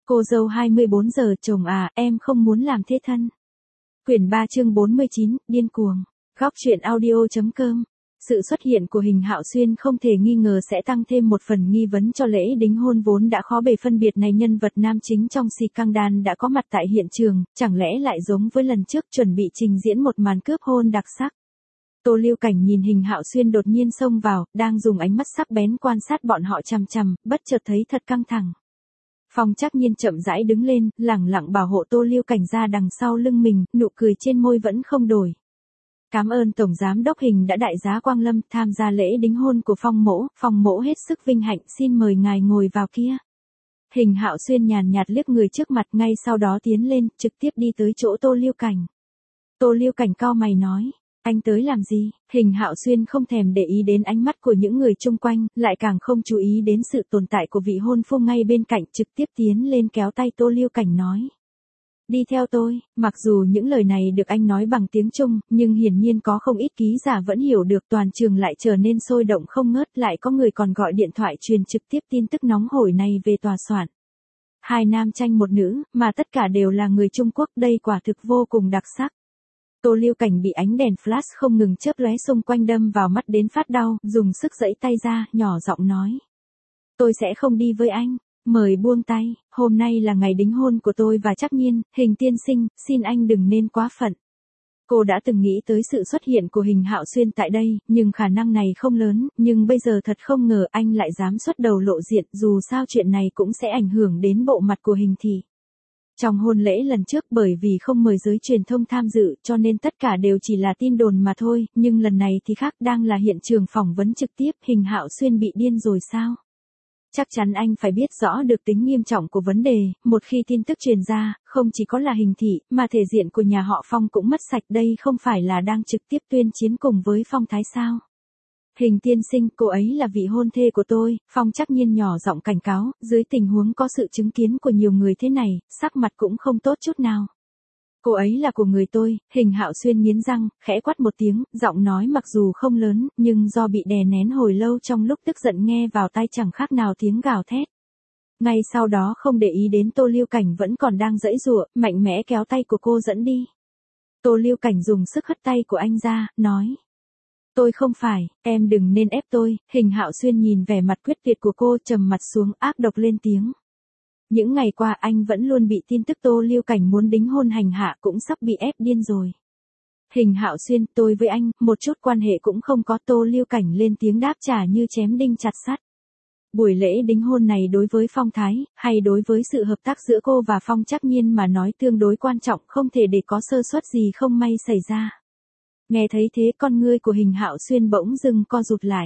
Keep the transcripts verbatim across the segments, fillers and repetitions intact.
Cô dâu hai mươi bốn giờ, chồng à, em không muốn làm thế thân. Quyển ba chương bốn mươi chín, điên cuồng. Góc truyện audio.com. Sự xuất hiện của Hình Hạo Xuyên không thể nghi ngờ sẽ tăng thêm một phần nghi vấn cho lễ đính hôn vốn đã khó bề phân biệt này. Nhân vật nam chính trong Si Căng Đan đã có mặt tại hiện trường, chẳng lẽ lại giống với lần trước chuẩn bị trình diễn một màn cướp hôn đặc sắc. Tô Lưu Cảnh nhìn Hình Hạo Xuyên đột nhiên xông vào, đang dùng ánh mắt sắc bén quan sát bọn họ chằm chằm, bất chợt thấy thật căng thẳng. Phong Trác Nhiên chậm rãi đứng lên, lẳng lặng bảo hộ Tô Lưu Cảnh ra đằng sau lưng mình, nụ cười trên môi vẫn không đổi. Cảm ơn Tổng Giám Đốc Hình đã đại giá quang lâm tham gia lễ đính hôn của Phong mỗ, Phong mỗ hết sức vinh hạnh, xin mời ngài ngồi vào kia. Hình Hạo Xuyên nhàn nhạt liếc người trước mặt, ngay sau đó tiến lên, trực tiếp đi tới chỗ Tô Lưu Cảnh. Tô Lưu Cảnh cau mày nói, anh tới làm gì? Hình Hạo Xuyên không thèm để ý đến ánh mắt của những người chung quanh, lại càng không chú ý đến sự tồn tại của vị hôn phu ngay bên cạnh, trực tiếp tiến lên kéo tay Tô Lưu Cảnh nói. Đi theo tôi. Mặc dù những lời này được anh nói bằng tiếng Trung, nhưng hiển nhiên có không ít ký giả vẫn hiểu được. Toàn trường lại trở nên sôi động không ngớt, lại có người còn gọi điện thoại truyền trực tiếp tin tức nóng hổi này về tòa soạn. Hai nam tranh một nữ, mà tất cả đều là người Trung Quốc, đây quả thực vô cùng đặc sắc. Tô Lưu Cảnh bị ánh đèn flash không ngừng chớp lóe xung quanh đâm vào mắt đến phát đau, dùng sức giãy tay ra, nhỏ giọng nói. Tôi sẽ không đi với anh, mời buông tay, hôm nay là ngày đính hôn của tôi và Trác Nhiên, Hình tiên sinh, xin anh đừng nên quá phận. Cô đã từng nghĩ tới sự xuất hiện của Hình Hạo Xuyên tại đây, nhưng khả năng này không lớn, nhưng bây giờ thật không ngờ anh lại dám xuất đầu lộ diện, dù sao chuyện này cũng sẽ ảnh hưởng đến bộ mặt của Hình thị. Trong hôn lễ lần trước bởi vì không mời giới truyền thông tham dự cho nên tất cả đều chỉ là tin đồn mà thôi, nhưng lần này thì khác, đang là hiện trường phỏng vấn trực tiếp. Hình Hạo Xuyên bị điên rồi sao? Chắc chắn anh phải biết rõ được tính nghiêm trọng của vấn đề, một khi tin tức truyền ra, không chỉ có là Hình thị, mà thể diện của nhà họ Phong cũng mất sạch, đây không phải là đang trực tiếp tuyên chiến cùng với Phong Thái sao? Hình tiên sinh, cô ấy là vị hôn thê của tôi, Phong Trác Nhiên nhỏ giọng cảnh cáo, dưới tình huống có sự chứng kiến của nhiều người thế này, sắc mặt cũng không tốt chút nào. Cô ấy là của người tôi. Hình Hạo Xuyên nghiến răng, khẽ quát một tiếng, giọng nói mặc dù không lớn, nhưng do bị đè nén hồi lâu trong lúc tức giận nghe vào tai chẳng khác nào tiếng gào thét. Ngay sau đó không để ý đến Tô Lưu Cảnh vẫn còn đang giãy giụa, mạnh mẽ kéo tay của cô dẫn đi. Tô Lưu Cảnh dùng sức hất tay của anh ra, nói. Tôi không phải, em đừng nên ép tôi. Hình Hạo Xuyên nhìn vẻ mặt quyết tuyệt của cô, trầm mặt xuống, ác độc lên tiếng. Những ngày qua anh vẫn luôn bị tin tức Tô Lưu Cảnh muốn đính hôn hành hạ, cũng sắp bị ép điên rồi. Hình Hạo Xuyên, tôi với anh, một chút quan hệ cũng không có. Tô Lưu Cảnh lên tiếng đáp trả như chém đinh chặt sắt. Buổi lễ đính hôn này đối với Phong Thái, hay đối với sự hợp tác giữa cô và Phong Trác Nhiên mà nói tương đối quan trọng, không thể để có sơ suất gì không may xảy ra. Nghe thấy thế con ngươi của Hình Hạo Xuyên bỗng dưng co rụt lại.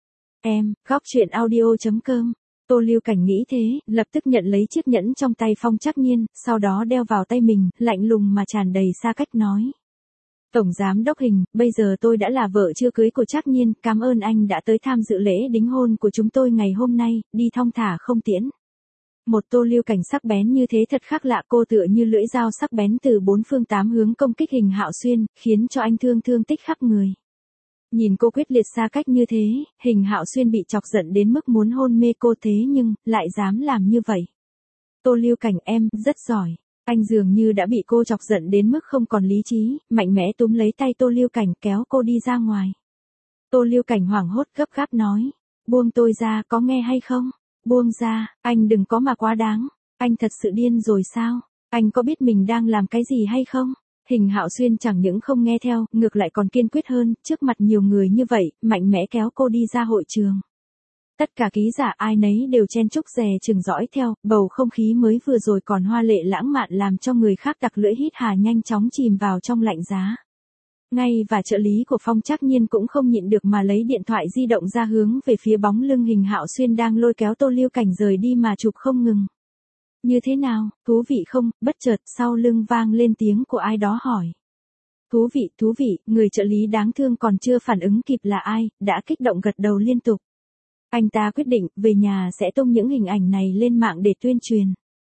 Em, góc truyện audio.com. Tô Lưu Cảnh nghĩ thế, lập tức nhận lấy chiếc nhẫn trong tay Phong Trác Nhiên, sau đó đeo vào tay mình, lạnh lùng mà tràn đầy xa cách nói. Tổng Giám Đốc Hình, bây giờ tôi đã là vợ chưa cưới của Trác Nhiên, cảm ơn anh đã tới tham dự lễ đính hôn của chúng tôi ngày hôm nay, đi thong thả không tiễn. Một Tô Lưu Cảnh sắc bén như thế thật khác lạ, cô tựa như lưỡi dao sắc bén từ bốn phương tám hướng công kích Hình Hạo Xuyên, khiến cho anh thương thương tích khắp người. Nhìn cô quyết liệt xa cách như thế, Hình Hạo Xuyên bị chọc giận đến mức muốn hôn mê cô, thế nhưng, lại dám làm như vậy. Tô Lưu Cảnh, em, rất giỏi. Anh dường như đã bị cô chọc giận đến mức không còn lý trí, mạnh mẽ túm lấy tay Tô Lưu Cảnh kéo cô đi ra ngoài. Tô Lưu Cảnh hoảng hốt gấp gáp nói, buông tôi ra, có nghe hay không? Buông ra, anh đừng có mà quá đáng. Anh thật sự điên rồi sao? Anh có biết mình đang làm cái gì hay không? Hình Hạo Xuyên chẳng những không nghe theo, ngược lại còn kiên quyết hơn, trước mặt nhiều người như vậy, mạnh mẽ kéo cô đi ra hội trường. Tất cả ký giả ai nấy đều chen chúc dè chừng dõi theo, bầu không khí mới vừa rồi còn hoa lệ lãng mạn làm cho người khác đặc lưỡi hít hà nhanh chóng chìm vào trong lạnh giá. Ngay và trợ lý của Phong Trác Nhiên cũng không nhịn được mà lấy điện thoại di động ra hướng về phía bóng lưng Hình Hạo Xuyên đang lôi kéo Tô Lưu Cảnh rời đi mà chụp không ngừng. Như thế nào, thú vị không? Bất chợt sau lưng vang lên tiếng của ai đó hỏi. Thú vị, thú vị, người trợ lý đáng thương còn chưa phản ứng kịp là ai, đã kích động gật đầu liên tục. Anh ta quyết định, về nhà sẽ tung những hình ảnh này lên mạng để tuyên truyền.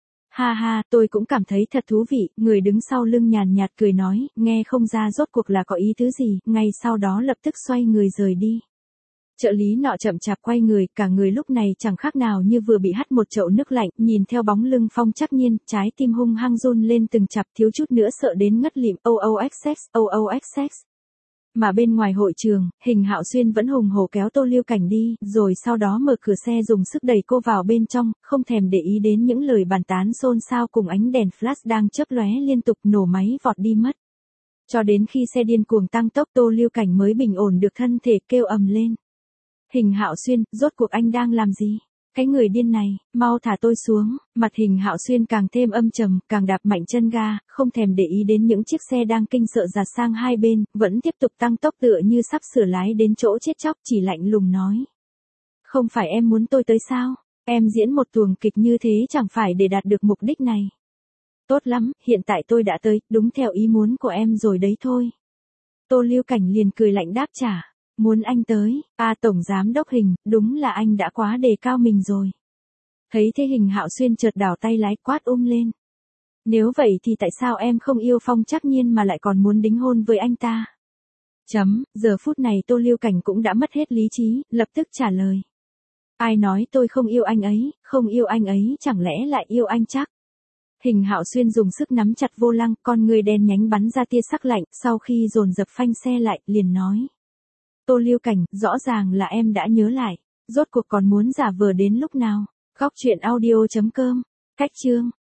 Ha ha, tôi cũng cảm thấy thật thú vị, người đứng sau lưng nhàn nhạt cười nói, nghe không ra rốt cuộc là có ý tứ gì, ngay sau đó lập tức xoay người rời đi. Trợ lý nọ chậm chạp quay người, cả người lúc này chẳng khác nào như vừa bị hắt một chậu nước lạnh, nhìn theo bóng lưng Phong Trắc Nhiên, trái tim hung hăng run lên từng chặp, thiếu chút nữa sợ đến ngất lịm. O O X X, O O X X. Mà bên ngoài hội trường, Hình Hạo Xuyên vẫn hùng hổ kéo Tô Lưu Cảnh đi, rồi sau đó mở cửa xe dùng sức đẩy cô vào bên trong, không thèm để ý đến những lời bàn tán xôn xao cùng ánh đèn flash đang chớp lóe liên tục, nổ máy vọt đi mất. Cho đến khi xe điên cuồng tăng tốc, Tô Lưu Cảnh mới bình ổn được thân thể, kêu ầm lên. Hình Hạo Xuyên, rốt cuộc anh đang làm gì? Cái người điên này, mau thả tôi xuống. Mặt Hình Hạo Xuyên càng thêm âm trầm, càng đạp mạnh chân ga, không thèm để ý đến những chiếc xe đang kinh sợ dạt sang hai bên, vẫn tiếp tục tăng tốc tựa như sắp sửa lái đến chỗ chết chóc, chỉ lạnh lùng nói. Không phải em muốn tôi tới sao? Em diễn một tuồng kịch như thế chẳng phải để đạt được mục đích này. Tốt lắm, hiện tại tôi đã tới, đúng theo ý muốn của em rồi đấy thôi. Tô Lưu Cảnh liền cười lạnh đáp trả. Muốn anh tới, à Tổng Giám Đốc Hình, đúng là anh đã quá đề cao mình rồi. Thấy thế Hình Hạo Xuyên chợt đảo tay lái, quát um lên. Nếu vậy thì tại sao em không yêu Phong Trắc Nhiên mà lại còn muốn đính hôn với anh ta? Chấm, giờ phút này Tô Lưu Cảnh cũng đã mất hết lý trí, lập tức trả lời. Ai nói tôi không yêu anh ấy, không yêu anh ấy chẳng lẽ lại yêu anh chắc? Hình Hạo Xuyên dùng sức nắm chặt vô lăng, con người đen nhánh bắn ra tia sắc lạnh, sau khi dồn dập phanh xe lại, liền nói. Tô Lưu Cảnh, rõ ràng là em đã nhớ lại, rốt cuộc còn muốn giả vờ đến lúc nào? Góc truyện audio chấm com, cách chương.